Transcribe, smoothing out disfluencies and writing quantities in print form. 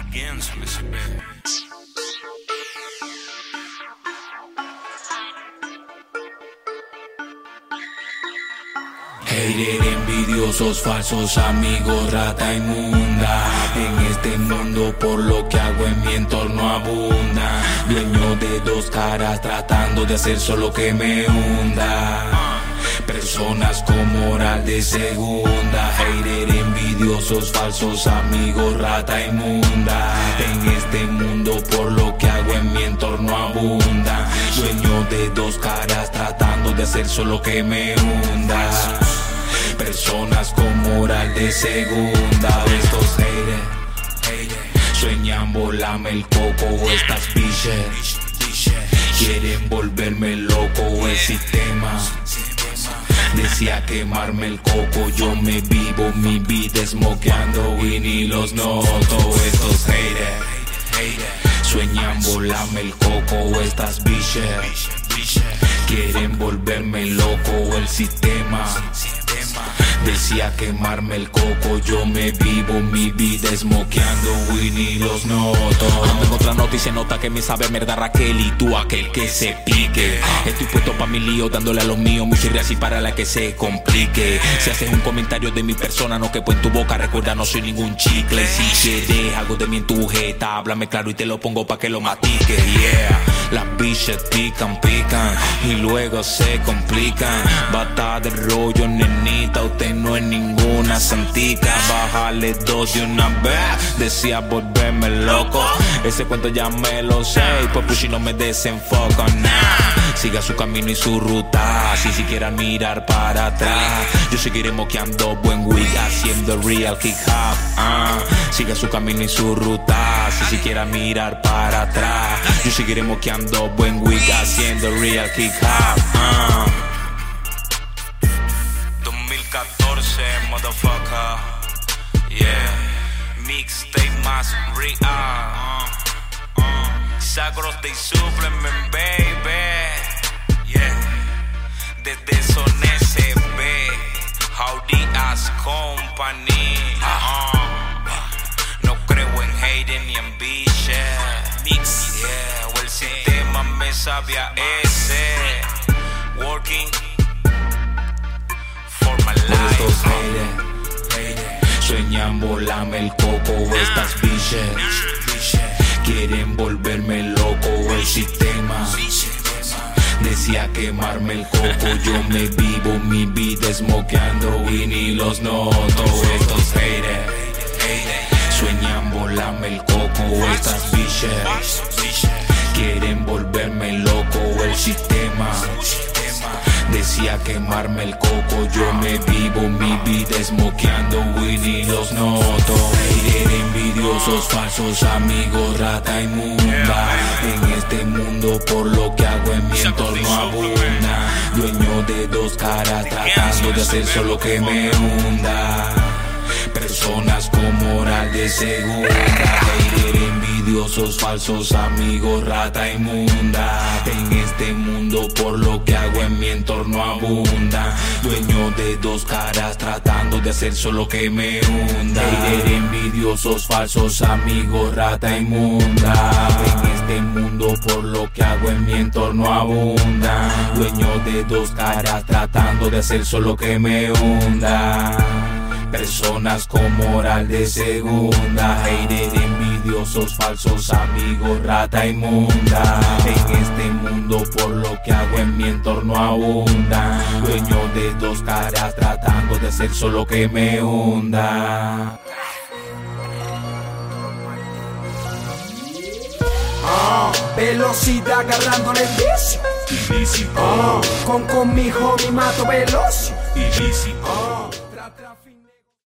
begins, Mr. Bear. Hater, envidiosos, falsos amigos, rata inmunda. En este mundo por lo que hago en mi entorno abunda. Dueño de dos caras tratando de hacer solo que me hunda. Personas con moral de segunda. Hater, envidiosos, falsos amigos, rata inmunda. En este mundo por lo que hago en mi entorno abunda. Dueño de dos caras tratando de hacer solo que me hunda. Personas con moral de segunda. Estos haters sueñan volarme el coco. Estas bitches quieren volverme loco. El sistema decía quemarme el coco. Yo me vivo mi vida smokeando y ni los noto. Estos haters sueñan volarme el coco. Estas bitches quieren volverme loco. El sistema decía quemarme el coco. Yo me vivo mi vida smokeando y ni los noto. No tengo otra nota y se nota que me sabe mierda Raquel. Y tú aquel que se pique. Estoy puesto pa' mi lío, dándole a los míos mucho y así para la que se complique. Si haces un comentario de mi persona, no quepo en tu boca. Recuerda, no soy ningún chicle. Si quieres algo de mí en tu jeta, háblame claro y te lo pongo pa' que lo matique. Yeah, las bitches pican y luego se complican. Bata de rollo, nenita, usted no es ninguna santica. Bájale dos de una vez, decía volverme loco. Ese cuento ya me lo sé, pues push y no me desenfoco, nah. Siga su camino y su ruta, si siquiera mirar para atrás. Yo seguiré moqueando buen weed, haciendo real kick up. Siga su camino y su ruta, si siquiera mirar para atrás. Yo seguiré moqueando buen weed, haciendo real kick up. 2014, motherfucker. Yeah, mixtape más real. Sagros de Supplement, baby. Yeah, desde Son SB, Howdy As Company. No creo en hate ni en bitches. Yeah, o el sistema me sabe a ese. Working for my life. Estos haters sueñan volarme el coco. Estas bitches quieren volverme loco. El sistema decía quemarme el coco. Yo me vivo mi vida smokeando y ni los noto. Estos haters sueñan volarme el coco. Estas bitches quieren volverme loco. El sistema decía quemarme el coco. Yo me vivo mi vida smokeando y ni los noto. Hater, envidiosos, falsos amigos, rata inmunda. En este mundo por lo que hago en mi entorno abunda. Dueño de dos caras tratando de hacer solo que me hunda. Personas con moral de segunda. Hater, envidiosos, falsos amigos, rata inmunda. En este mundo por lo que hago en mi entorno abunda. Dueño de dos caras tratando de hacer solo que me hunda. Hater, envidiosos, falsos amigos, rata inmunda. En este mundo por lo que hago en mi entorno abunda. Dueño de dos caras tratando de hacer solo que me hunda. Personas con moral de segunda. Hater, envidiosos, falsos amigos, rata inmunda. En este mundo por lo que hago en mi entorno abunda. Dueño de dos caras tratando de hacer solo que me hunda. Velocidad agarrándole el vicio. Con mi homie mato veloz.